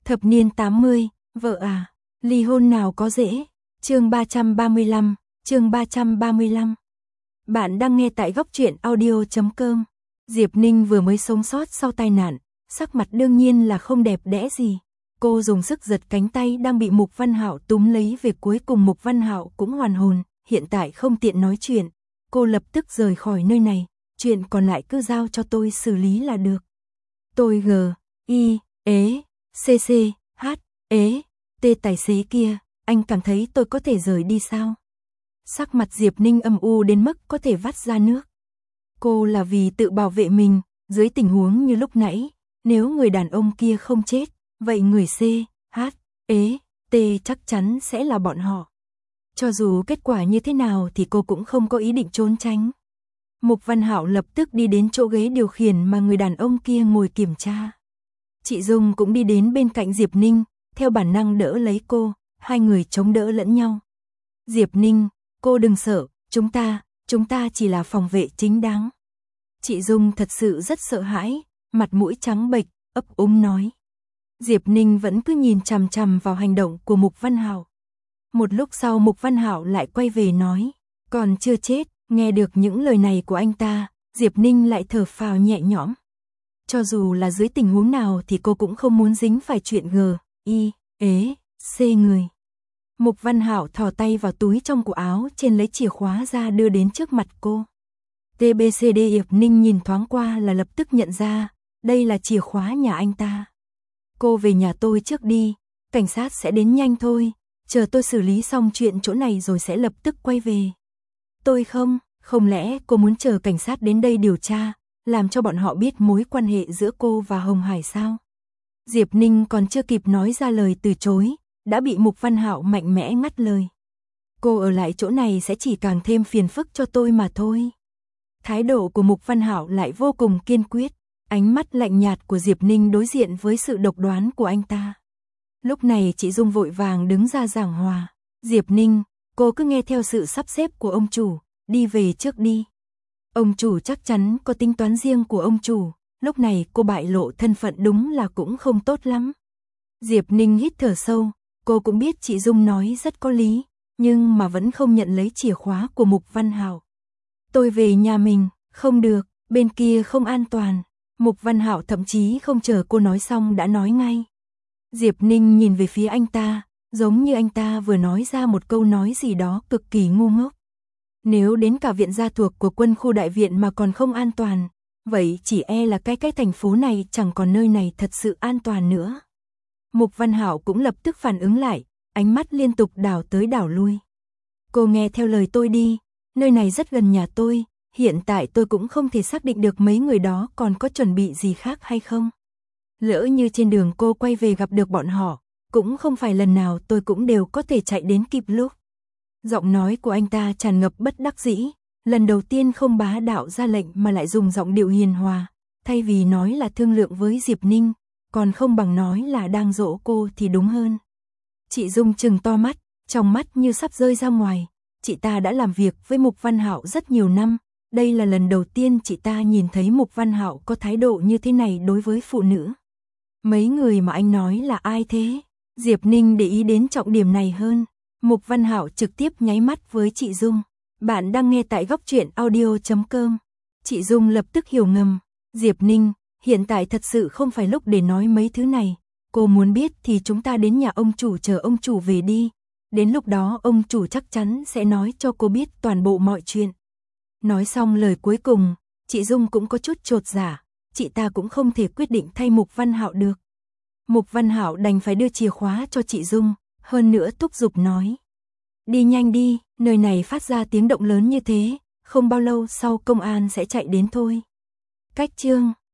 Thập niên 80, vợ à, ly hôn nào có dễ. Chương 335, chương 335. Bạn đang nghe tại góc truyện audio.com. Diệp Ninh vừa mới sống sót sau tai nạn, sắc mặt đương nhiên là không đẹp đẽ gì. Cô dùng sức giật cánh tay đang bị Mục Văn Hạo túm lấy về, cuối cùng Mục Văn Hạo cũng hoàn hồn, hiện tại không tiện nói chuyện. Cô lập tức rời khỏi nơi này, chuyện còn lại cứ giao cho tôi xử lý là được. Tôi T tài xế kia, anh cảm thấy tôi có thể rời đi sao? Sắc mặt Diệp Ninh âm u đến mức có thể vắt ra nước. Cô là vì tự bảo vệ mình, dưới tình huống như lúc nãy, nếu người đàn ông kia không chết, vậy người T chắc chắn sẽ là bọn họ. Cho dù kết quả như thế nào thì cô cũng không có ý định trốn tránh. Mục Văn Hạo lập tức đi đến chỗ ghế điều khiển mà người đàn ông kia ngồi kiểm tra. Chị Dung cũng đi đến bên cạnh Diệp Ninh, theo bản năng đỡ lấy cô, hai người chống đỡ lẫn nhau. Diệp Ninh, cô đừng sợ, chúng ta chỉ là phòng vệ chính đáng. Chị Dung thật sự rất sợ hãi, mặt mũi trắng bệch, ấp úng nói. Diệp Ninh vẫn cứ nhìn chằm chằm vào hành động của Mục Văn Hạo. Một lúc sau Mục Văn Hạo lại quay về nói, còn chưa chết. Nghe được những lời này của anh ta, Diệp Ninh lại thở phào nhẹ nhõm. Cho dù là dưới tình huống nào thì cô cũng không muốn dính phải chuyện người. Mục Văn Hạo thò tay vào túi trong cổ áo trên lấy chìa khóa ra đưa đến trước mặt cô. Diệp Ninh nhìn thoáng qua là lập tức nhận ra, đây là chìa khóa nhà anh ta. Cô về nhà tôi trước đi, cảnh sát sẽ đến nhanh thôi, chờ tôi xử lý xong chuyện chỗ này rồi sẽ lập tức quay về. Tôi không lẽ cô muốn chờ cảnh sát đến đây điều tra, làm cho bọn họ biết mối quan hệ giữa cô và Hồng Hải sao? Diệp Ninh còn chưa kịp nói ra lời từ chối, đã bị Mục Văn Hạo mạnh mẽ ngắt lời. Cô ở lại chỗ này sẽ chỉ càng thêm phiền phức cho tôi mà thôi. Thái độ của Mục Văn Hạo lại vô cùng kiên quyết, ánh mắt lạnh nhạt của Diệp Ninh đối diện với sự độc đoán của anh ta. Lúc này chị Dung vội vàng đứng ra giảng hòa. Diệp Ninh, cô cứ nghe theo sự sắp xếp của ông chủ, đi về trước đi. Ông chủ chắc chắn có tính toán riêng của ông chủ, lúc này cô bại lộ thân phận đúng là cũng không tốt lắm. Diệp Ninh hít thở sâu, cô cũng biết chị Dung nói rất có lý, nhưng mà vẫn không nhận lấy chìa khóa của Mục Văn Hạo. Tôi về nhà mình, không được, bên kia không an toàn. Mục Văn Hạo thậm chí không chờ cô nói xong đã nói ngay. Diệp Ninh nhìn về phía anh ta, giống như anh ta vừa nói ra một câu nói gì đó cực kỳ ngu ngốc. Nếu đến cả viện gia thuộc của quân khu đại viện mà còn không an toàn, vậy chỉ e là cái thành phố này chẳng còn nơi này thật sự an toàn nữa. Mục Văn Hạo cũng lập tức phản ứng lại, ánh mắt liên tục đảo tới đảo lui. Cô nghe theo lời tôi đi, nơi này rất gần nhà tôi, hiện tại tôi cũng không thể xác định được mấy người đó còn có chuẩn bị gì khác hay không. Lỡ như trên đường cô quay về gặp được bọn họ, cũng không phải lần nào tôi cũng đều có thể chạy đến kịp lúc. Giọng nói của anh ta tràn ngập bất đắc dĩ, lần đầu tiên không bá đạo ra lệnh mà lại dùng giọng điệu hiền hòa, thay vì nói là thương lượng với Diệp Ninh, còn không bằng nói là đang dỗ cô thì đúng hơn. Chị Dung trừng to mắt, trong mắt như sắp rơi ra ngoài, chị ta đã làm việc với Mục Văn Hạo rất nhiều năm, đây là lần đầu tiên chị ta nhìn thấy Mục Văn Hạo có thái độ như thế này đối với phụ nữ. Mấy người mà anh nói là ai thế? Diệp Ninh để ý đến trọng điểm này hơn. Mục Văn Hạo trực tiếp nháy mắt với chị Dung. Bạn đang nghe tại góc truyện audio.com. Chị Dung lập tức hiểu ngầm. Diệp Ninh, hiện tại thật sự không phải lúc để nói mấy thứ này. Cô muốn biết thì chúng ta đến nhà ông chủ chờ ông chủ về đi. Đến lúc đó ông chủ chắc chắn sẽ nói cho cô biết toàn bộ mọi chuyện. Nói xong lời cuối cùng, chị Dung cũng có chút chột dạ. Chị ta cũng không thể quyết định thay Mục Văn Hạo được. Mục Văn Hạo đành phải đưa chìa khóa cho chị Dung, hơn nữa thúc giục nói. Đi nhanh đi, nơi này phát ra tiếng động lớn như thế, không bao lâu sau công an sẽ chạy đến thôi. Cách chương